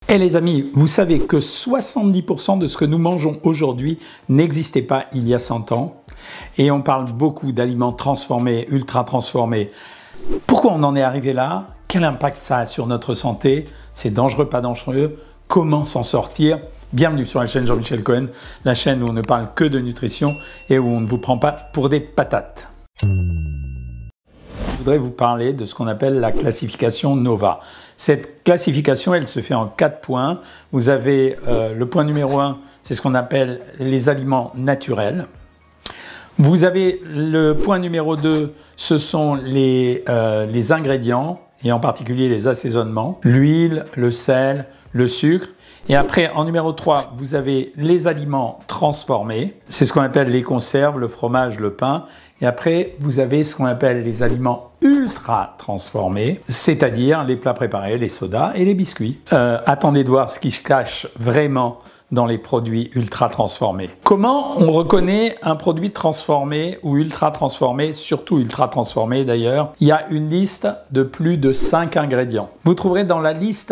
Et les amis, vous savez que 70% de ce que nous mangeons aujourd'hui n'existait pas il y a 100 ans. Et on parle beaucoup d'aliments transformés, ultra transformés. Pourquoi on en est arrivé là? Quel impact ça a sur notre santé? C'est dangereux, pas dangereux? Comment s'en sortir? Bienvenue sur la chaîne Jean-Michel Cohen, la chaîne où on ne parle que de nutrition et où on ne vous prend pas pour des patates. Je voudrais vous parler de ce qu'on appelle la classification NOVA. Cette classification, elle se fait en 4 points. Vous avez le point numéro 1, c'est ce qu'on appelle les aliments naturels. Vous avez le point numéro 2, ce sont les ingrédients, et en particulier les assaisonnements, l'huile, le sel, le sucre. Et après, en numéro 3, vous avez les aliments transformés. C'est ce qu'on appelle les conserves, le fromage, le pain. Et après, vous avez ce qu'on appelle les aliments ultra transformés, c'est-à-dire les plats préparés, les sodas et les biscuits. Attendez de voir ce qui se cache vraiment dans les produits ultra transformés. Comment on reconnaît un produit transformé ou ultra transformé, surtout ultra transformé d'ailleurs? Il y a une liste de plus de 5 ingrédients. Vous trouverez dans la liste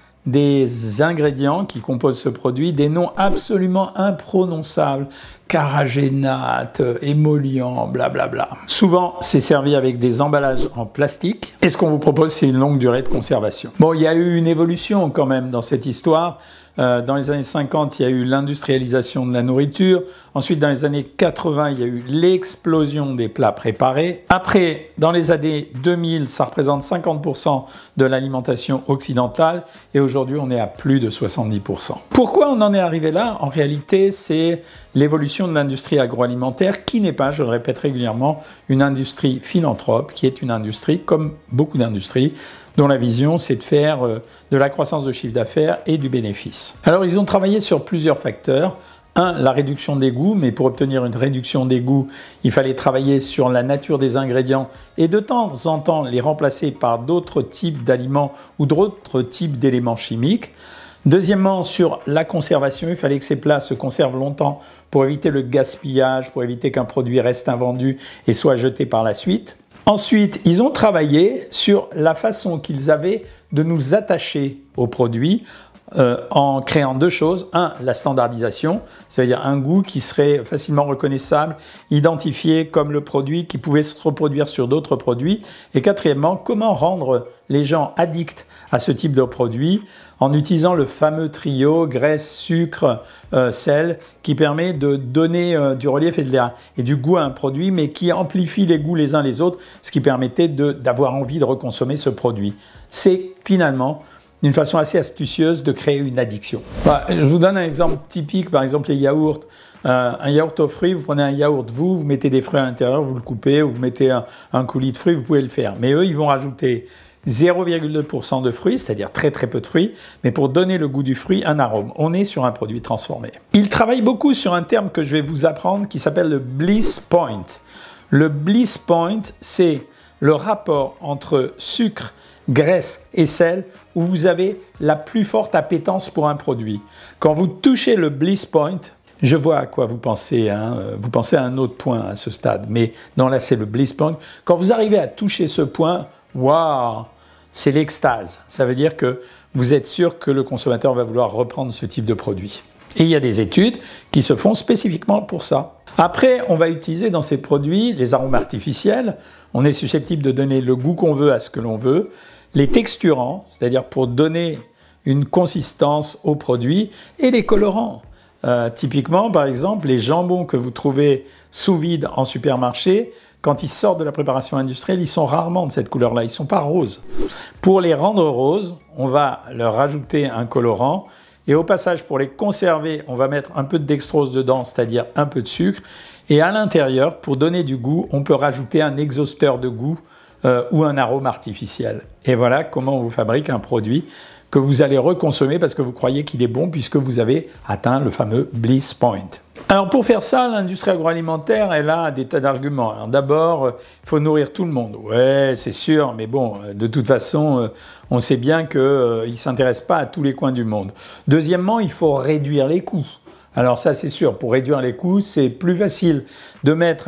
des ingrédients qui composent ce produit des noms absolument imprononçables, caragénate, émollient, blablabla. Souvent, c'est servi avec des emballages en plastique. Et ce qu'on vous propose, c'est une longue durée de conservation. Bon, il y a eu une évolution quand même dans cette histoire. Dans les années 50, il y a eu l'industrialisation de la nourriture. Ensuite, dans les années 80, il y a eu l'explosion des plats préparés. Après, dans les années 2000, ça représente 50% de l'alimentation occidentale. Et aujourd'hui, on est à plus de 70%. Pourquoi on en est arrivé là? En réalité, c'est l'évolution de l'industrie agroalimentaire qui n'est pas, je le répète régulièrement, une industrie philanthrope, qui est une industrie, comme beaucoup d'industries, dont la vision, c'est de faire de la croissance de chiffre d'affaires et du bénéfice. Alors, ils ont travaillé sur plusieurs facteurs. Un, la réduction des goûts, mais pour obtenir une réduction des goûts, il fallait travailler sur la nature des ingrédients et de temps en temps les remplacer par d'autres types d'aliments ou d'autres types d'éléments chimiques. Deuxièmement, sur la conservation, il fallait que ces plats se conservent longtemps pour éviter le gaspillage, pour éviter qu'un produit reste invendu et soit jeté par la suite. Ensuite, ils ont travaillé sur la façon qu'ils avaient de nous attacher aux produits en créant 2 choses. Un, la standardisation, c'est-à-dire un goût qui serait facilement reconnaissable, identifié comme le produit qui pouvait se reproduire sur d'autres produits. Et quatrièmement, comment rendre les gens addicts à ce type de produit en utilisant le fameux trio graisse, sucre, sel qui permet de donner du relief et du goût à un produit, mais qui amplifie les goûts les uns les autres, ce qui permettait d'avoir envie de reconsommer ce produit. C'est finalement une façon assez astucieuse de créer une addiction. Je vous donne un exemple typique, par exemple les yaourts. Un yaourt aux fruits, vous prenez un yaourt, vous mettez des fruits à l'intérieur, vous le coupez, ou vous mettez un coulis de fruits, vous pouvez le faire. Mais eux, ils vont rajouter 0,2% de fruits, c'est-à-dire très très peu de fruits, mais pour donner le goût du fruit, un arôme. On est sur un produit transformé. Ils travaillent beaucoup sur un terme que je vais vous apprendre qui s'appelle le bliss point. Le bliss point, c'est le rapport entre sucre, graisse et sel où vous avez la plus forte appétence pour un produit. Quand vous touchez le bliss point, je vois à quoi vous pensez, vous pensez à un autre point à ce stade, mais non, là c'est le bliss point. Quand vous arrivez à toucher ce point, waouh, c'est l'extase. Ça veut dire que vous êtes sûr que le consommateur va vouloir reprendre ce type de produit. Et il y a des études qui se font spécifiquement pour ça. Après, on va utiliser dans ces produits les arômes artificiels. On est susceptible de donner le goût qu'on veut à ce que l'on veut. Les texturants, c'est-à-dire pour donner une consistance au produit, et les colorants. Typiquement, par exemple, les jambons que vous trouvez sous vide en supermarché, quand ils sortent de la préparation industrielle, ils sont rarement de cette couleur-là, ils ne sont pas roses. Pour les rendre roses, on va leur rajouter un colorant, et au passage, pour les conserver, on va mettre un peu de dextrose dedans, c'est-à-dire un peu de sucre, et à l'intérieur, pour donner du goût, on peut rajouter un exhausteur de goût ou un arôme artificiel. Et voilà comment on vous fabrique un produit que vous allez reconsommer parce que vous croyez qu'il est bon puisque vous avez atteint le fameux bliss point. Alors pour faire ça, l'industrie agroalimentaire, elle a des tas d'arguments. Alors d'abord, il faut nourrir tout le monde. Ouais, c'est sûr, mais bon, de toute façon, on sait bien qu'ils ne s'intéressent pas à tous les coins du monde. Deuxièmement, il faut réduire les coûts. Alors ça c'est sûr, pour réduire les coûts, c'est plus facile de mettre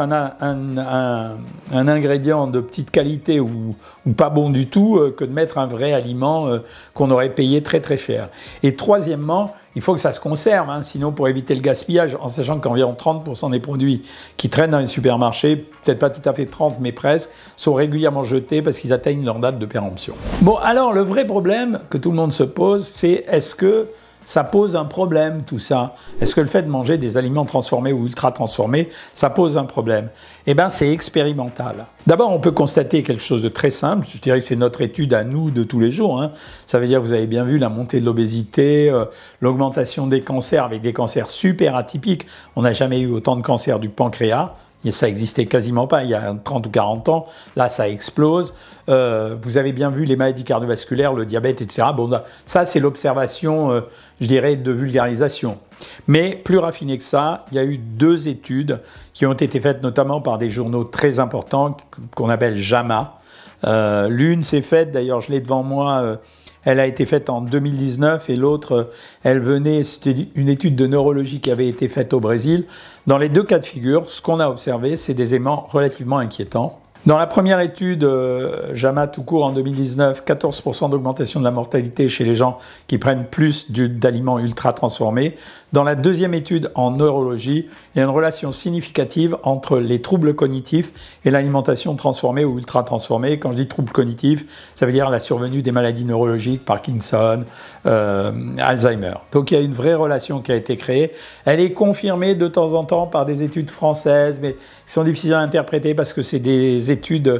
un ingrédient de petite qualité ou pas bon du tout que de mettre un vrai aliment qu'on aurait payé très très cher. Et troisièmement, il faut que ça se conserve, hein, sinon pour éviter le gaspillage, en sachant qu'environ 30% des produits qui traînent dans les supermarchés, peut-être pas tout à fait 30 mais presque, sont régulièrement jetés parce qu'ils atteignent leur date de péremption. Bon alors le vrai problème que tout le monde se pose, c'est est-ce que ça pose un problème, tout ça? Est-ce que le fait de manger des aliments transformés ou ultra transformés, ça pose un problème? Eh bien, c'est expérimental. D'abord, on peut constater quelque chose de très simple. Je dirais que c'est notre étude à nous de tous les jours, hein. Ça veut dire, vous avez bien vu, la montée de l'obésité, l'augmentation des cancers avec des cancers super atypiques. On n'a jamais eu autant de cancers du pancréas. Et ça existait quasiment pas il y a 30 ou 40 ans. Là, ça explose. Vous avez bien vu les maladies cardiovasculaires, le diabète, etc. Bon, ça, c'est l'observation, je dirais, de vulgarisation. Mais plus raffiné que ça, il y a eu 2 études qui ont été faites notamment par des journaux très importants qu'on appelle JAMA. L'une s'est faite, d'ailleurs, je l'ai devant moi, elle a été faite en 2019 et l'autre, elle venait, c'était une étude de neurologie qui avait été faite au Brésil. Dans les 2 cas de figure, ce qu'on a observé, c'est des éléments relativement inquiétants. Dans la première étude, JAMA tout court en 2019, 14% d'augmentation de la mortalité chez les gens qui prennent plus d'aliments ultra transformés. Dans la deuxième étude en neurologie, il y a une relation significative entre les troubles cognitifs et l'alimentation transformée ou ultra transformée. Quand je dis troubles cognitifs, ça veut dire la survenue des maladies neurologiques, Parkinson, Alzheimer. Donc il y a une vraie relation qui a été créée. Elle est confirmée de temps en temps par des études françaises, mais qui sont difficiles à interpréter parce que c'est des études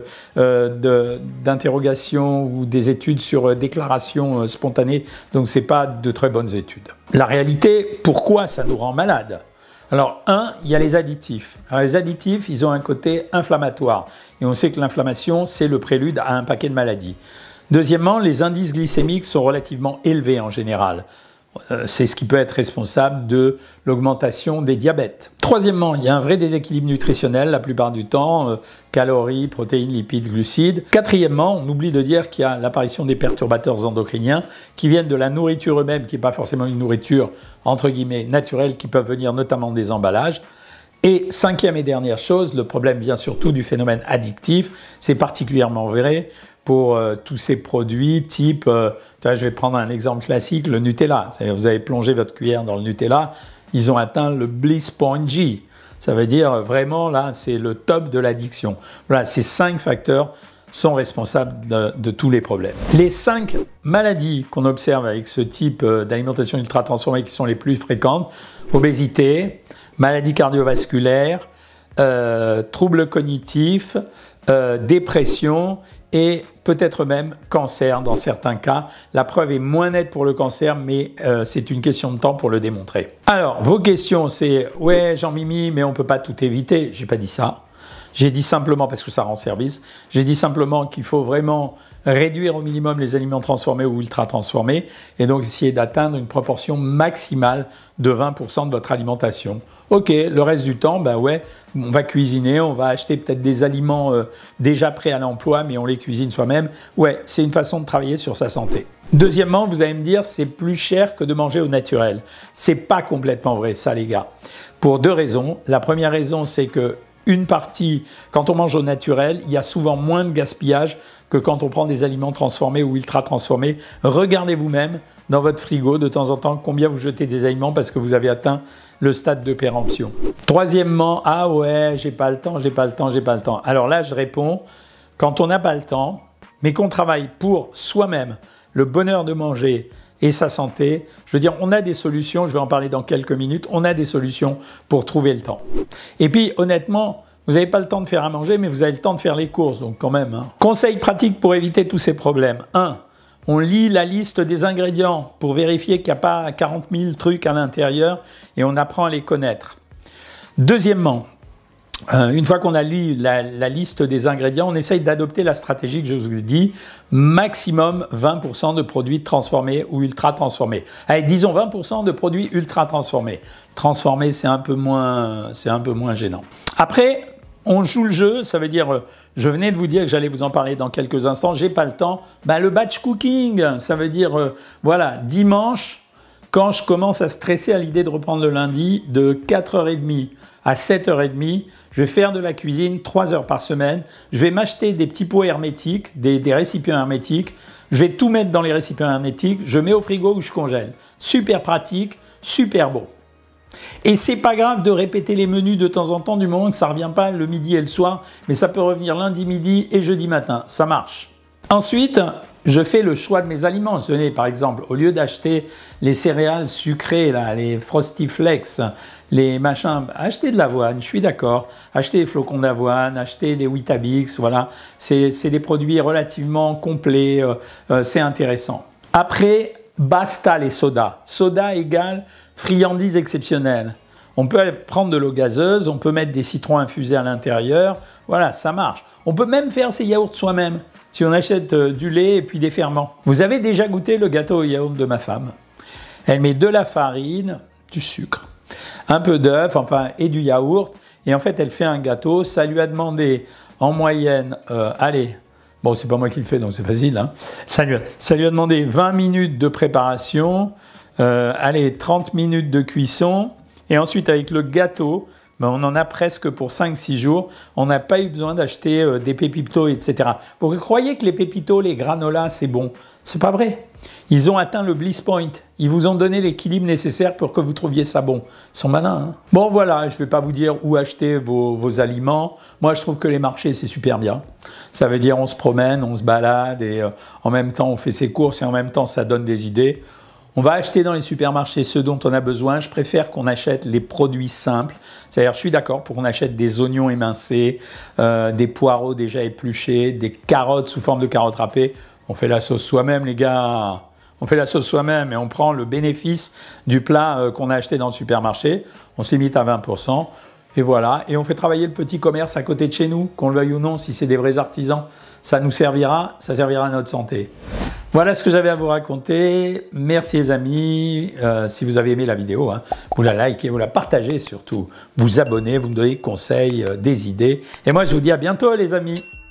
d'interrogation ou des études sur déclaration spontanée, donc ce n'est pas de très bonnes études. La réalité, pourquoi ça nous rend malade? Alors, il y a les additifs. Alors, les additifs, ils ont un côté inflammatoire. Et on sait que l'inflammation, c'est le prélude à un paquet de maladies. Deuxièmement, les indices glycémiques sont relativement élevés en général. C'est ce qui peut être responsable de l'augmentation des diabètes. Troisièmement, il y a un vrai déséquilibre nutritionnel la plupart du temps, calories, protéines, lipides, glucides. Quatrièmement, on oublie de dire qu'il y a l'apparition des perturbateurs endocriniens qui viennent de la nourriture eux-mêmes, qui n'est pas forcément une nourriture entre guillemets naturelle, qui peuvent venir notamment des emballages. Et cinquième et dernière chose, le problème vient surtout du phénomène addictif. C'est particulièrement vrai pour tous ces produits type, je vais prendre un exemple classique, le Nutella. Vous avez plongé votre cuillère dans le Nutella, ils ont atteint le Bliss Point G. Ça veut dire vraiment, là, c'est le top de l'addiction. Voilà, ces 5 facteurs sont responsables de tous les problèmes. Les 5 maladies qu'on observe avec ce type d'alimentation ultra transformée qui sont les plus fréquentes, obésité, maladies cardiovasculaires, troubles cognitifs, dépression et peut-être même cancer dans certains cas. La preuve est moins nette pour le cancer, mais c'est une question de temps pour le démontrer. Alors, vos questions, c'est « Ouais, Jean-Mimi, mais on ne peut pas tout éviter ». J'ai pas dit ça. J'ai dit simplement, parce que ça rend service, j'ai dit simplement qu'il faut vraiment réduire au minimum les aliments transformés ou ultra transformés et donc essayer d'atteindre une proportion maximale de 20% de votre alimentation. Ok, le reste du temps, ben ouais, on va cuisiner, on va acheter peut-être des aliments déjà prêts à l'emploi, mais on les cuisine soi-même. Ouais, c'est une façon de travailler sur sa santé. Deuxièmement, vous allez me dire, c'est plus cher que de manger au naturel. C'est pas complètement vrai, ça les gars. Pour 2 raisons. La première raison, c'est que une partie, quand on mange au naturel, il y a souvent moins de gaspillage que quand on prend des aliments transformés ou ultra transformés. Regardez vous-même dans votre frigo de temps en temps combien vous jetez des aliments parce que vous avez atteint le stade de péremption. Troisièmement, ah ouais, j'ai pas le temps. Alors là, je réponds, quand on n'a pas le temps, mais qu'on travaille pour soi-même, le bonheur de manger et sa santé, je veux dire, on a des solutions, je vais en parler dans quelques minutes, on a des solutions pour trouver le temps. Et puis, honnêtement, vous n'avez pas le temps de faire à manger, mais vous avez le temps de faire les courses, donc quand même. Conseil pratique pour éviter tous ces problèmes. 1. On lit la liste des ingrédients pour vérifier qu'il n'y a pas 40 000 trucs à l'intérieur et on apprend à les connaître. Deuxièmement, une fois qu'on a lu la liste des ingrédients, on essaye d'adopter la stratégie que je vous ai dit, maximum 20% de produits transformés ou ultra transformés. Allez, disons 20% de produits ultra transformés. Transformés, c'est un peu moins gênant. Après, on joue le jeu, ça veut dire, je venais de vous dire que j'allais vous en parler dans quelques instants, j'ai pas le temps. Ben, le batch cooking, ça veut dire, voilà, dimanche, quand je commence à stresser à l'idée de reprendre le lundi, de 4h30 à 7h30, je vais faire de la cuisine 3 heures par semaine. Je vais m'acheter des petits pots hermétiques, des récipients hermétiques. Je vais tout mettre dans les récipients hermétiques. Je mets au frigo ou je congèle. Super pratique, super bon. Et c'est pas grave de répéter les menus de temps en temps du moment que ça revient pas le midi et le soir, mais ça peut revenir lundi midi et jeudi matin. Ça marche. Ensuite, je fais le choix de mes aliments. Tenez, par exemple, au lieu d'acheter les céréales sucrées, là, les Frosty Flakes, les machins, achetez de l'avoine, je suis d'accord. Achetez des flocons d'avoine, achetez des Weetabix, voilà. C'est des produits relativement complets, c'est intéressant. Après, basta les sodas. Soda égale friandise exceptionnelle. On peut prendre de l'eau gazeuse, on peut mettre des citrons infusés à l'intérieur, voilà, ça marche. On peut même faire ses yaourts soi-même, si on achète du lait et puis des ferments. Vous avez déjà goûté le gâteau au yaourt de ma femme? Elle met de la farine, du sucre, un peu d'œuf, enfin, et du yaourt, et en fait, elle fait un gâteau. Ça lui a demandé en moyenne, allez, bon, c'est pas moi qui le fais, donc c'est facile, hein. Ça lui a demandé 20 minutes de préparation, allez, 30 minutes de cuisson, et ensuite avec le gâteau, ben on en a presque pour 5-6 jours. On n'a pas eu besoin d'acheter des pépitos, etc. Vous croyez que les pépitos, les granolas, c'est bon? C'est pas vrai. Ils ont atteint le bliss point. Ils vous ont donné l'équilibre nécessaire pour que vous trouviez ça bon. Ils sont malins, hein? Bon, voilà, je ne vais pas vous dire où acheter vos aliments. Moi, je trouve que les marchés, c'est super bien. Ça veut dire on se promène, on se balade et en même temps, on fait ses courses et en même temps, ça donne des idées. On va acheter dans les supermarchés ce dont on a besoin. Je préfère qu'on achète les produits simples. C'est-à-dire, je suis d'accord pour qu'on achète des oignons émincés, des poireaux déjà épluchés, des carottes sous forme de carottes râpées. On fait la sauce soi-même, les gars. On fait la sauce soi-même et on prend le bénéfice du plat qu'on a acheté dans le supermarché. On se limite à 20%. Et voilà. Et on fait travailler le petit commerce à côté de chez nous, qu'on le veuille ou non, si c'est des vrais artisans. Ça nous servira, ça servira à notre santé. Voilà ce que j'avais à vous raconter. Merci les amis. Si vous avez aimé la vidéo, hein, vous la likez, vous la partagez surtout. Vous abonnez, vous me donnez des conseils, des idées. Et moi je vous dis à bientôt les amis.